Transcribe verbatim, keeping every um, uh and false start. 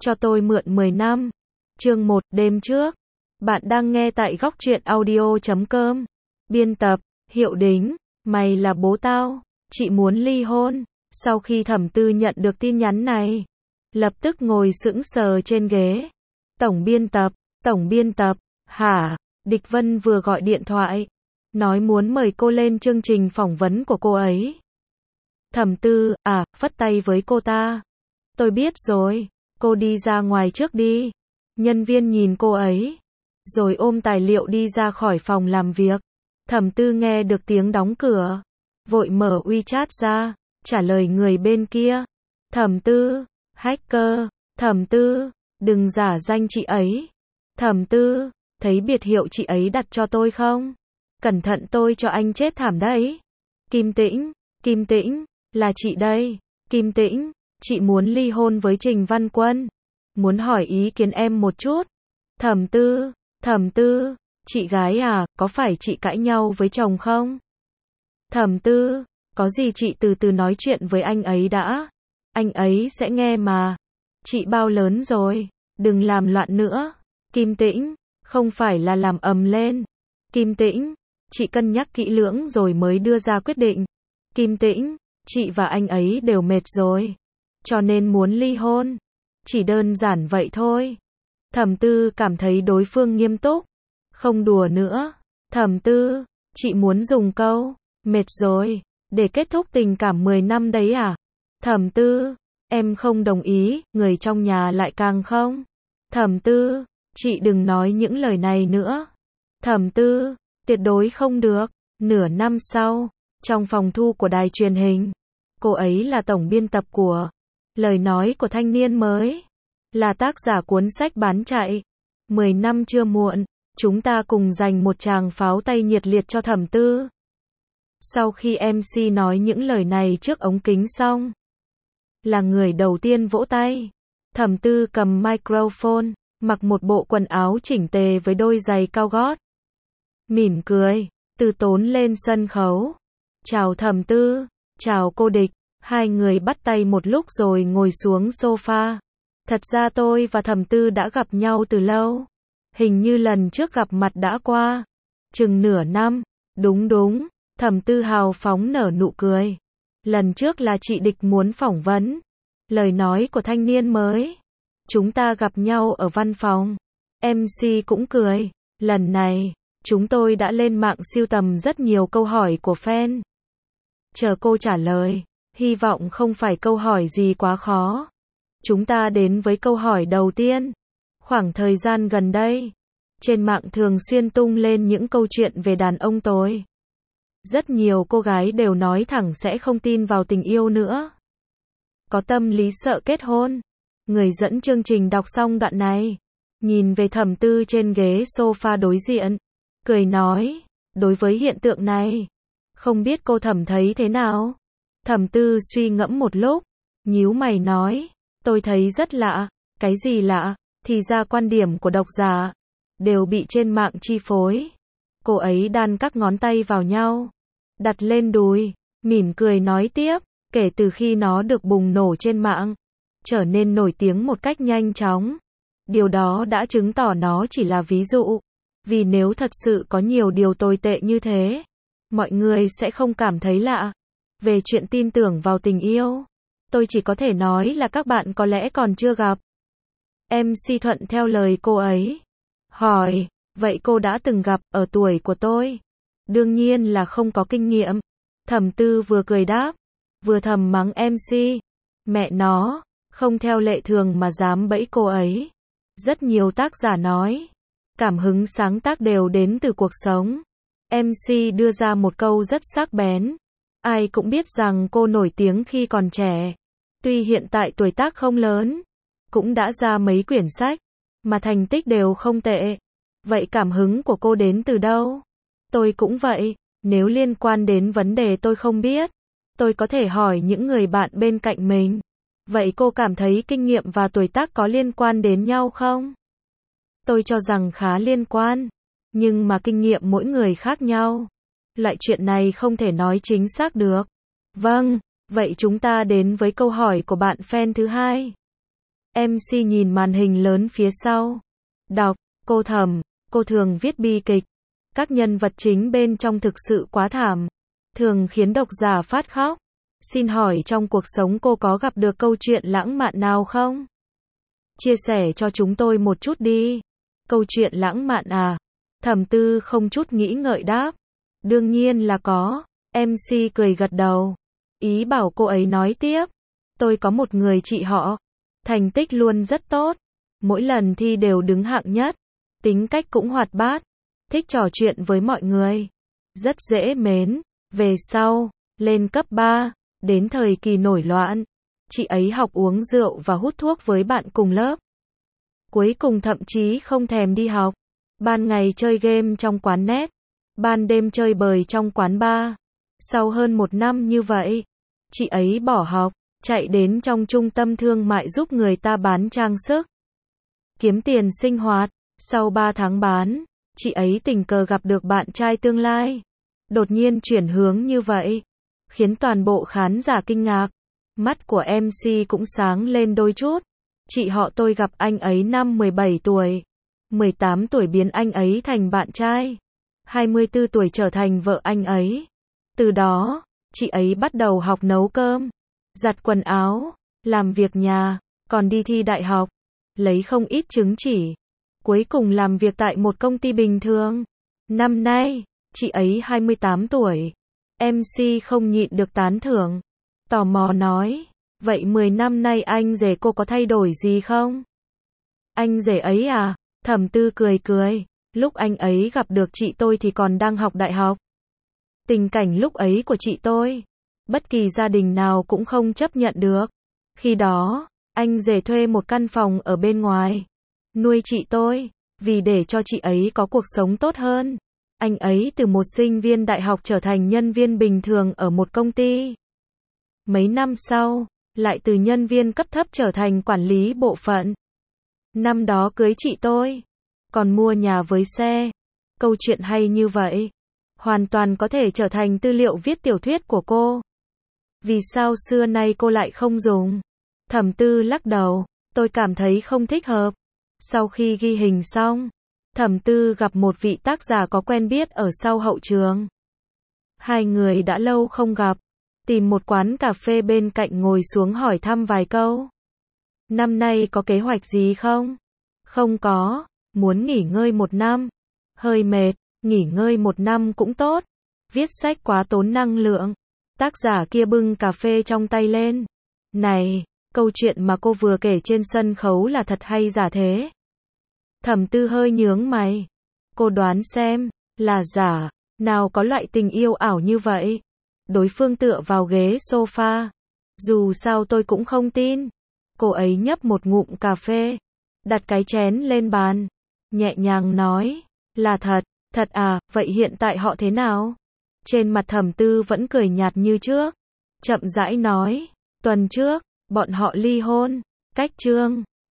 cho tôi mượn mười năm. Chương một, đêm trước. Bạn đang nghe tại góc truyện audio chấm com. Biên tập, Hiệu Đính. Mày là bố tao, chị muốn ly hôn. Sau khi Thẩm Tư nhận được tin nhắn này, lập tức ngồi sững sờ trên ghế. Tổng biên tập, tổng biên tập, hả? Địch Vân vừa gọi điện thoại, nói muốn mời cô lên chương trình phỏng vấn của cô ấy. Thẩm Tư, à, phất tay với cô ta. Tôi biết rồi, cô đi ra ngoài trước đi. Nhân viên nhìn cô ấy, rồi ôm tài liệu đi ra khỏi phòng làm việc. Thẩm Tư nghe được tiếng đóng cửa, vội mở WeChat ra, trả lời người bên kia. Thẩm Tư, hacker, Thẩm Tư, đừng giả danh chị ấy. Thẩm Tư, thấy biệt hiệu chị ấy đặt cho tôi không? Cẩn thận tôi cho anh chết thảm đấy. Kim Tĩnh, Kim Tĩnh, là chị đây. Kim Tĩnh, chị muốn ly hôn với Trình Văn Quân. Muốn hỏi ý kiến em một chút. Thẩm Tư, Thẩm Tư, chị gái à, có phải chị cãi nhau với chồng không? Thẩm Tư, có gì chị từ từ nói chuyện với anh ấy đã. Anh ấy sẽ nghe mà. Chị bao lớn rồi, đừng làm loạn nữa. Kim Tĩnh, không phải là làm ầm lên. Kim Tĩnh, chị cân nhắc kỹ lưỡng rồi mới đưa ra quyết định. Kim Tĩnh, chị và anh ấy đều mệt rồi, cho nên muốn ly hôn. Chỉ đơn giản vậy thôi. Thẩm Tư cảm thấy đối phương nghiêm túc, không đùa nữa. Thẩm Tư, chị muốn dùng câu mệt rồi để kết thúc tình cảm mười năm đấy à? Thẩm Tư, em không đồng ý, người trong nhà lại càng không. Thẩm Tư, chị đừng nói những lời này nữa. Thẩm Tư, tuyệt đối không được. Nửa năm sau, trong phòng thu của đài truyền hình, cô ấy là tổng biên tập của Lời nói của thanh niên mới, là tác giả cuốn sách bán chạy. Mười năm chưa muộn, chúng ta cùng dành một tràng pháo tay nhiệt liệt cho Thẩm Tư. Sau khi em xê nói những lời này trước ống kính xong, là người đầu tiên vỗ tay. Thẩm Tư cầm microphone, mặc một bộ quần áo chỉnh tề với đôi giày cao gót. Mỉm cười, từ tốn lên sân khấu. Chào Thẩm Tư, chào cô Địch. Hai người bắt tay một lúc rồi ngồi xuống sofa. Thật ra tôi và Thẩm Tư đã gặp nhau từ lâu. Hình như lần trước gặp mặt đã qua chừng nửa năm. Đúng đúng, Thẩm Tư hào phóng nở nụ cười. Lần trước là chị Địch muốn phỏng vấn Lời nói của thanh niên mới. Chúng ta gặp nhau ở văn phòng. em xê cũng cười. Lần này, chúng tôi đã lên mạng sưu tầm rất nhiều câu hỏi của fan. Chờ cô trả lời. Hy vọng không phải câu hỏi gì quá khó. Chúng ta đến với câu hỏi đầu tiên. Khoảng thời gian gần đây, trên mạng thường xuyên tung lên những câu chuyện về đàn ông tồi. Rất nhiều cô gái đều nói thẳng sẽ không tin vào tình yêu nữa. Có tâm lý sợ kết hôn. Người dẫn chương trình đọc xong đoạn này, nhìn về Thẩm Tư trên ghế sofa đối diện, cười nói, đối với hiện tượng này, không biết cô Thẩm thấy thế nào? Thẩm Tư suy ngẫm một lúc, nhíu mày nói, tôi thấy rất lạ. Cái gì lạ? Thì ra quan điểm của độc giả đều bị trên mạng chi phối. Cô ấy đan các ngón tay vào nhau, đặt lên đùi, mỉm cười nói tiếp, kể từ khi nó được bùng nổ trên mạng, trở nên nổi tiếng một cách nhanh chóng. Điều đó đã chứng tỏ nó chỉ là ví dụ. Vì nếu thật sự có nhiều điều tồi tệ như thế, mọi người sẽ không cảm thấy lạ. Về chuyện tin tưởng vào tình yêu, tôi chỉ có thể nói là các bạn có lẽ còn chưa gặp. em xê thuận theo lời cô ấy. Hỏi, vậy cô đã từng gặp ở tuổi của tôi? Đương nhiên là không có kinh nghiệm. Thẩm Tư vừa cười đáp, vừa thầm mắng em xê. Mẹ nó, không theo lệ thường mà dám bẫy cô ấy. Rất nhiều tác giả nói, cảm hứng sáng tác đều đến từ cuộc sống. em xê đưa ra một câu rất sắc bén. Ai cũng biết rằng cô nổi tiếng khi còn trẻ. Tuy hiện tại tuổi tác không lớn, cũng đã ra mấy quyển sách, mà thành tích đều không tệ. Vậy cảm hứng của cô đến từ đâu? Tôi cũng vậy, nếu liên quan đến vấn đề tôi không biết, tôi có thể hỏi những người bạn bên cạnh mình. Vậy cô cảm thấy kinh nghiệm và tuổi tác có liên quan đến nhau không? Tôi cho rằng khá liên quan, nhưng mà kinh nghiệm mỗi người khác nhau. Loại chuyện này không thể nói chính xác được. Vâng, vậy chúng ta đến với câu hỏi của bạn fan thứ hai. em xê nhìn màn hình lớn phía sau. Đọc, cô Thẩm, cô thường viết bi kịch. Các nhân vật chính bên trong thực sự quá thảm, thường khiến độc giả phát khóc. Xin hỏi trong cuộc sống cô có gặp được câu chuyện lãng mạn nào không? Chia sẻ cho chúng tôi một chút đi. Câu chuyện lãng mạn à? Thẩm Tư không chút nghĩ ngợi đáp. Đương nhiên là có. em xê cười gật đầu. Ý bảo cô ấy nói tiếp. Tôi có một người chị họ. Thành tích luôn rất tốt. Mỗi lần thi đều đứng hạng nhất. Tính cách cũng hoạt bát. Thích trò chuyện với mọi người. Rất dễ mến. Về sau, lên cấp ba, đến thời kỳ nổi loạn, chị ấy học uống rượu và hút thuốc với bạn cùng lớp. Cuối cùng thậm chí không thèm đi học. Ban ngày chơi game trong quán net, ban đêm chơi bời trong quán bar. Sau hơn một năm như vậy, chị ấy bỏ học, chạy đến trong trung tâm thương mại giúp người ta bán trang sức, kiếm tiền sinh hoạt. Sau ba tháng bán, chị ấy tình cờ gặp được bạn trai tương lai. Đột nhiên chuyển hướng như vậy, khiến toàn bộ khán giả kinh ngạc. Mắt của em xê cũng sáng lên đôi chút. Chị họ tôi gặp anh ấy năm mười bảy tuổi. mười tám tuổi biến anh ấy thành bạn trai. hai mươi tư tuổi trở thành vợ anh ấy. Từ đó, chị ấy bắt đầu học nấu cơm, giặt quần áo, làm việc nhà, còn đi thi đại học, lấy không ít chứng chỉ. Cuối cùng làm việc tại một công ty bình thường. Năm nay, chị ấy hai mươi tám tuổi. em xê không nhịn được tán thưởng. Tò mò nói, vậy mười năm nay anh rể cô có thay đổi gì không? Anh rể ấy à? Thẩm Tư cười cười. Lúc anh ấy gặp được chị tôi thì còn đang học đại học. Tình cảnh lúc ấy của chị tôi, bất kỳ gia đình nào cũng không chấp nhận được. Khi đó, anh rể thuê một căn phòng ở bên ngoài, nuôi chị tôi, vì để cho chị ấy có cuộc sống tốt hơn. Anh ấy từ một sinh viên đại học trở thành nhân viên bình thường ở một công ty. Mấy năm sau, lại từ nhân viên cấp thấp trở thành quản lý bộ phận. Năm đó cưới chị tôi, còn mua nhà với xe. Câu chuyện hay như vậy, hoàn toàn có thể trở thành tư liệu viết tiểu thuyết của cô. Vì sao xưa nay cô lại không dùng? Thẩm Tư lắc đầu, tôi cảm thấy không thích hợp. Sau khi ghi hình xong, Thẩm Tư gặp một vị tác giả có quen biết ở sau hậu trường. Hai người đã lâu không gặp, tìm một quán cà phê bên cạnh ngồi xuống hỏi thăm vài câu. Năm nay có kế hoạch gì không? Không có, muốn nghỉ ngơi một năm. Hơi mệt, nghỉ ngơi một năm cũng tốt. Viết sách quá tốn năng lượng. Tác giả kia bưng cà phê trong tay lên. Này, câu chuyện mà cô vừa kể trên sân khấu là thật hay giả thế? Thẩm Tư hơi nhướng mày. Cô đoán xem, là giả, nào có loại tình yêu ảo như vậy. Đối phương tựa vào ghế sofa. Dù sao tôi cũng không tin. Cô ấy nhấp một ngụm cà phê, đặt cái chén lên bàn, nhẹ nhàng nói, là thật, thật à, vậy hiện tại họ thế nào? Trên mặt Thẩm Tư vẫn cười nhạt như trước, chậm rãi nói, tuần trước, bọn họ ly hôn, cách chương.